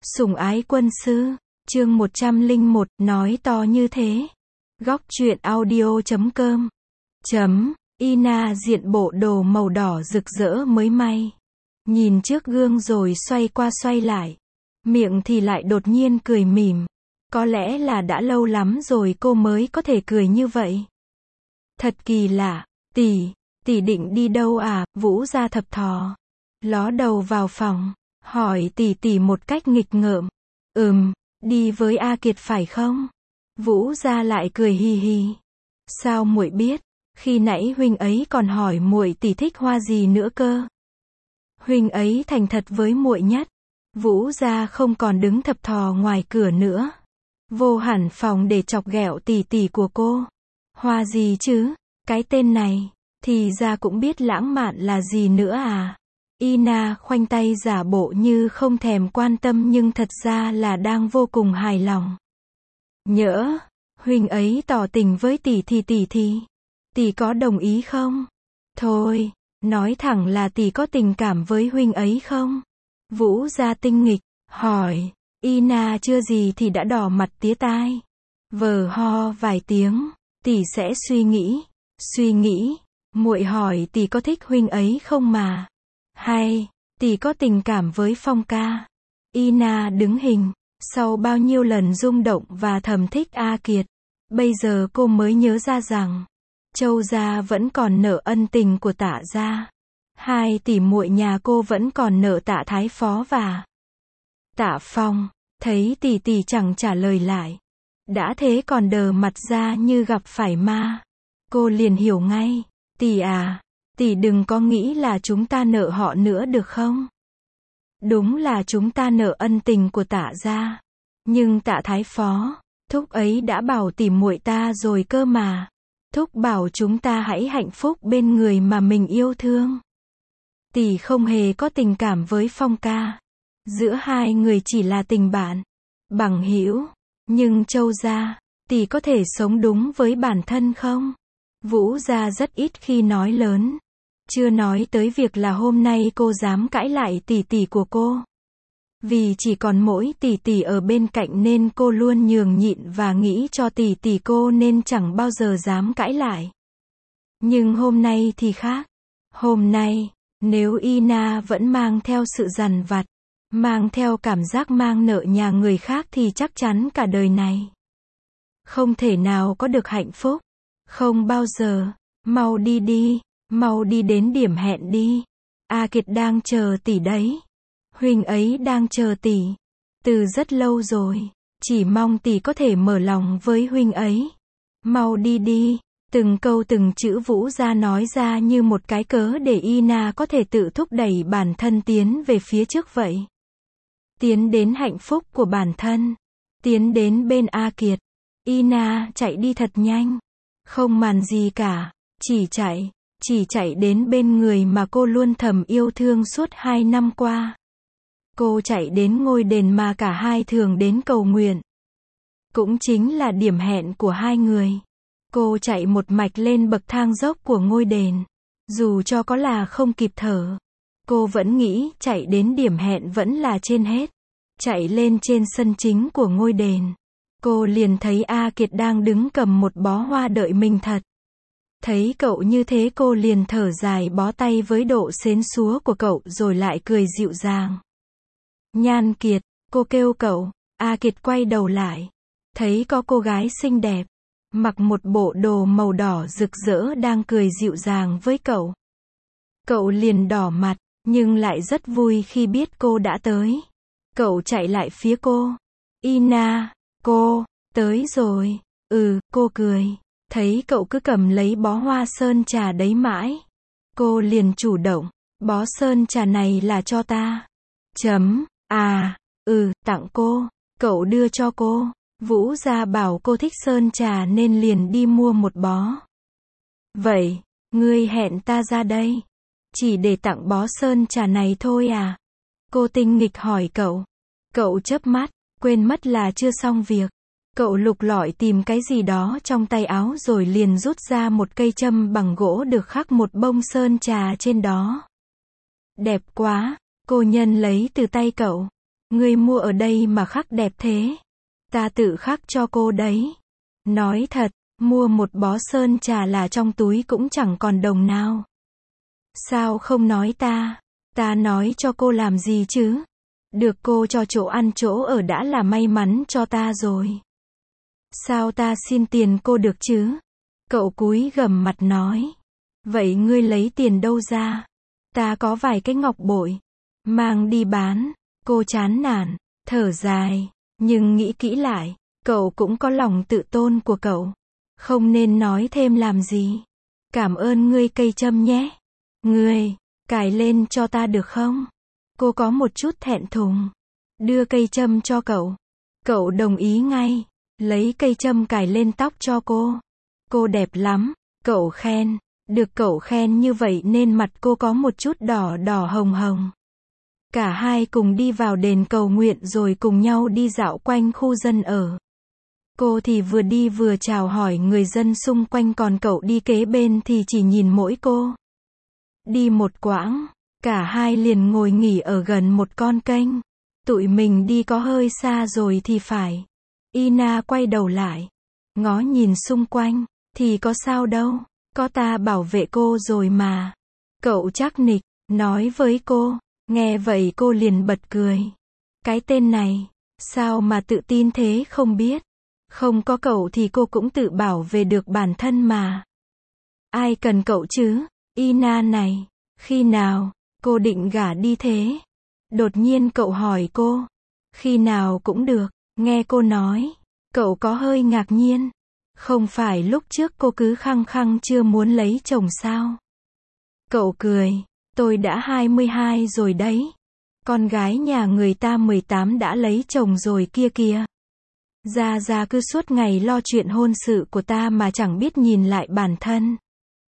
Sủng ái quân sư, chương 101, nói to như thế. Góc truyện audio.com. Ina diện bộ đồ màu đỏ rực rỡ mới may. Nhìn trước gương rồi xoay qua xoay lại. Miệng thì lại đột nhiên cười mỉm. Có lẽ là đã lâu lắm rồi cô mới có thể cười như vậy. Thật kỳ lạ, tỷ định đi đâu à? Vũ Gia thập thò. Ló đầu vào phòng, hỏi tỷ một cách nghịch ngợm. Đi với A Kiệt phải không? Vũ Gia lại cười hì hì. Sao muội biết? Khi nãy huynh ấy còn hỏi muội tỷ thích hoa gì nữa cơ. Huynh ấy thành thật với muội nhất. Vũ Gia không còn đứng thập thò ngoài cửa nữa. Vô hẳn phòng để chọc ghẹo tỷ của cô. Hoa gì chứ? Cái tên này, thì ra cũng biết lãng mạn là gì nữa à? Ina khoanh tay giả bộ như không thèm quan tâm nhưng thật ra là đang vô cùng hài lòng. Nhỡ, huynh ấy tỏ tình với tỷ thì tỷ có đồng ý không? Thôi, nói thẳng là tỷ có tình cảm với huynh ấy không? Vũ Gia tinh nghịch, hỏi. Ina chưa gì thì đã đỏ mặt tía tai. Vờ ho vài tiếng, tỷ sẽ suy nghĩ, muội hỏi tỷ có thích huynh ấy không mà? Hay, tỷ có tình cảm với Phong ca? Ina đứng hình, sau bao nhiêu lần rung động và thầm thích A Kiệt, bây giờ cô mới nhớ ra rằng, Châu gia vẫn còn nợ ân tình của Tạ gia. Hai tỷ muội nhà cô vẫn còn nợ Tạ Thái Phó và Tạ Phong. Thấy tỷ chẳng trả lời lại, đã thế còn đờ mặt ra như gặp phải ma. Cô liền hiểu ngay, tỷ à, tỷ đừng có nghĩ là chúng ta nợ họ nữa được không? Đúng là chúng ta nợ ân tình của Tạ gia, nhưng Tạ Thái Phó, thúc ấy đã bảo tỷ muội ta rồi cơ mà. Thúc bảo chúng ta hãy hạnh phúc bên người mà mình yêu thương. Tỷ không hề có tình cảm với Phong ca. Giữa hai người chỉ là tình bạn, bằng hữu. Nhưng Châu gia, tỷ có thể sống đúng với bản thân không? Vũ Gia rất ít khi nói lớn. Chưa nói tới việc là hôm nay cô dám cãi lại tỷ của cô. Vì chỉ còn mỗi tỷ ở bên cạnh nên cô luôn nhường nhịn và nghĩ cho tỷ cô nên chẳng bao giờ dám cãi lại. Nhưng hôm nay thì khác. Hôm nay, nếu Ina vẫn mang theo sự dằn vặt, mang theo cảm giác mang nợ nhà người khác thì chắc chắn cả đời này không thể nào có được hạnh phúc. Không bao giờ. Mau đi đến điểm hẹn đi. A Kiệt đang chờ tỷ đấy. Huynh ấy đang chờ tỷ từ rất lâu rồi. Chỉ mong tỷ có thể mở lòng với huynh ấy. Mau đi. Từng câu từng chữ Vũ Gia nói ra như một cái cớ để Ina có thể tự thúc đẩy bản thân tiến về phía trước vậy. Tiến đến hạnh phúc của bản thân. Tiến đến bên A Kiệt. Ina chạy đi thật nhanh. Không màn gì cả. Chỉ chạy đến bên người mà cô luôn thầm yêu thương suốt 2 năm qua. Cô chạy đến ngôi đền mà cả hai thường đến cầu nguyện. Cũng chính là điểm hẹn của hai người. Cô chạy một mạch lên bậc thang dốc của ngôi đền. Dù cho có là không kịp thở, cô vẫn nghĩ chạy đến điểm hẹn vẫn là trên hết. Chạy lên trên sân chính của ngôi đền, cô liền thấy A Kiệt đang đứng cầm một bó hoa đợi mình thật. Thấy cậu như thế cô liền thở dài bó tay với độ xến xúa của cậu rồi lại cười dịu dàng. Nhan Kiệt, cô kêu cậu. A Kiệt quay đầu lại, thấy có cô gái xinh đẹp, mặc một bộ đồ màu đỏ rực rỡ đang cười dịu dàng với cậu. Cậu liền đỏ mặt, nhưng lại rất vui khi biết cô đã tới. Cậu chạy lại phía cô. Ina, cô, tới rồi. Cô cười. Thấy cậu cứ cầm lấy bó hoa sơn trà đấy mãi. Cô liền chủ động. Bó sơn trà này là cho ta. Tặng cô. Cậu đưa cho cô. Vũ Gia bảo cô thích sơn trà nên liền đi mua một bó. Vậy, ngươi hẹn ta ra đây chỉ để tặng bó sơn trà này thôi à? Cô tinh nghịch hỏi cậu. Cậu chớp mắt, quên mất là chưa xong việc. Cậu lục lọi tìm cái gì đó trong tay áo rồi liền rút ra một cây châm bằng gỗ được khắc một bông sơn trà trên đó. Đẹp quá, cô nhân lấy từ tay cậu. Ngươi mua ở đây mà khắc đẹp thế. Ta tự khắc cho cô đấy. Nói thật, mua một bó sơn trà là trong túi cũng chẳng còn đồng nào. Sao không nói ta? Ta nói cho cô làm gì chứ? Được cô cho chỗ ăn chỗ ở đã là may mắn cho ta rồi. Sao ta xin tiền cô được chứ? Cậu cúi gằm mặt nói. Vậy ngươi lấy tiền đâu ra? Ta có vài cái ngọc bội. Mang đi bán. Cô chán nản, thở dài. Nhưng nghĩ kỹ lại, cậu cũng có lòng tự tôn của cậu. Không nên nói thêm làm gì. Cảm ơn ngươi cây châm nhé. Ngươi, cài lên cho ta được không? Cô có một chút thẹn thùng. Đưa cây châm cho cậu. Cậu đồng ý ngay. Lấy cây châm cài lên tóc cho cô. Cô đẹp lắm, cậu khen. Được cậu khen như vậy nên mặt cô có một chút đỏ đỏ hồng hồng. Cả hai cùng đi vào đền cầu nguyện rồi cùng nhau đi dạo quanh khu dân ở. Cô thì vừa đi vừa chào hỏi người dân xung quanh, còn cậu đi kế bên thì chỉ nhìn mỗi cô. Đi một quãng, cả hai liền ngồi nghỉ ở gần một con kênh. Tụi mình đi có hơi xa rồi thì phải. Ina quay đầu lại, ngó nhìn xung quanh, thì có sao đâu, có ta bảo vệ cô rồi mà. Cậu chắc nịch, nói với cô. Nghe vậy cô liền bật cười. Cái tên này, sao mà tự tin thế không biết. Không có cậu thì cô cũng tự bảo vệ được bản thân mà. Ai cần cậu chứ, Ina này, khi nào, cô định gả đi thế? Đột nhiên cậu hỏi cô. Khi nào cũng được, nghe cô nói, cậu có hơi ngạc nhiên. Không phải lúc trước cô cứ khăng khăng chưa muốn lấy chồng sao? Cậu cười, tôi đã 22 rồi đấy. Con gái nhà người ta 18 đã lấy chồng rồi kia kìa. Gia cứ suốt ngày lo chuyện hôn sự của ta mà chẳng biết nhìn lại bản thân.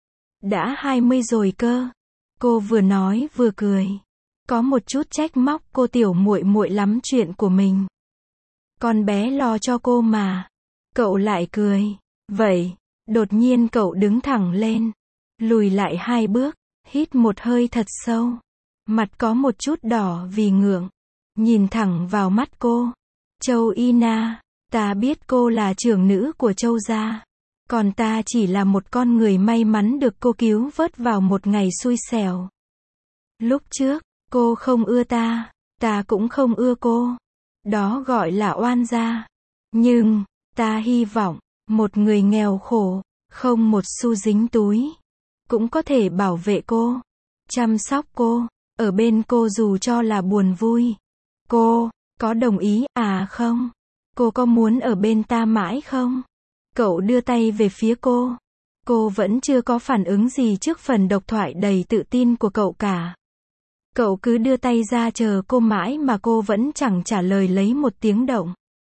Đã 20 rồi cơ. Cô vừa nói vừa cười. Có một chút trách móc cô tiểu muội muội lắm chuyện của mình. Con bé lo cho cô mà. Cậu lại cười. Vậy, đột nhiên cậu đứng thẳng lên. Lùi lại 2 bước. Hít một hơi thật sâu. Mặt có một chút đỏ vì ngượng. Nhìn thẳng vào mắt cô. Châu Ina, ta biết cô là trưởng nữ của Châu gia. Còn ta chỉ là một con người may mắn được cô cứu vớt vào một ngày xui xẻo. Lúc trước, cô không ưa ta cũng không ưa cô. Đó gọi là oan gia. Nhưng, ta hy vọng, một người nghèo khổ, không một xu dính túi, cũng có thể bảo vệ cô, chăm sóc cô, ở bên cô dù cho là buồn vui. Cô, có đồng ý à không? Cô có muốn ở bên ta mãi không? Cậu đưa tay về phía cô. Cô vẫn chưa có phản ứng gì trước phần độc thoại đầy tự tin của cậu cả. Cậu cứ đưa tay ra chờ cô mãi mà cô vẫn chẳng trả lời lấy một tiếng động.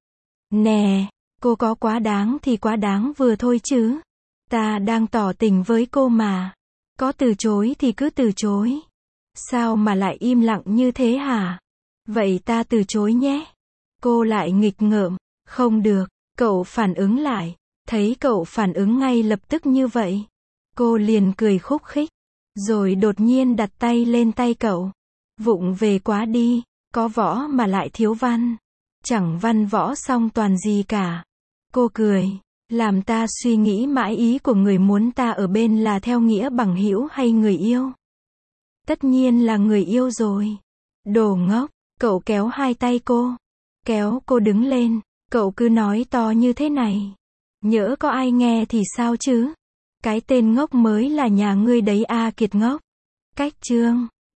Nè, cô có quá đáng thì quá đáng vừa thôi chứ. Ta đang tỏ tình với cô mà. Có từ chối thì cứ từ chối. Sao mà lại im lặng như thế hả? Vậy ta từ chối nhé. Cô lại nghịch ngợm. Không được. Cậu phản ứng lại. Thấy cậu phản ứng ngay lập tức như vậy. Cô liền cười khúc khích. Rồi đột nhiên đặt tay lên tay cậu. Vụng về quá đi. Có võ mà lại thiếu văn. Chẳng văn võ song toàn gì cả. Cô cười. Làm ta suy nghĩ mãi ý của người muốn ta ở bên là theo nghĩa bằng hữu hay người yêu. Tất nhiên là người yêu rồi. Đồ ngốc. Cậu kéo hai tay cô. Kéo cô đứng lên. Cậu cứ nói to như thế này. Nhỡ có ai nghe thì sao chứ? Cái tên ngốc mới là nhà ngươi đấy a Kiệt ngốc. Cách chương